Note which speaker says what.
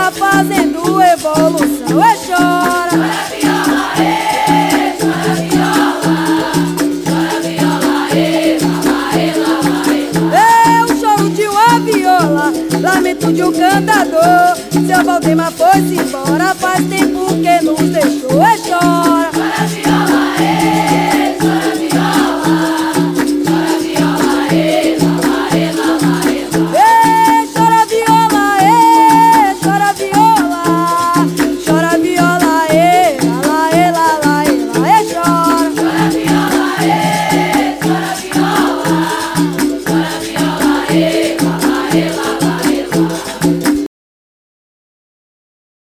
Speaker 1: tá fazendo evolução. É chora,
Speaker 2: chora viola, ê, chora viola. Chora viola, ê, lava,
Speaker 1: é o choro de uma viola, lamento de um cantador. Seu Valdemar foi-se embora, faz tempo que nos deixou. É chora.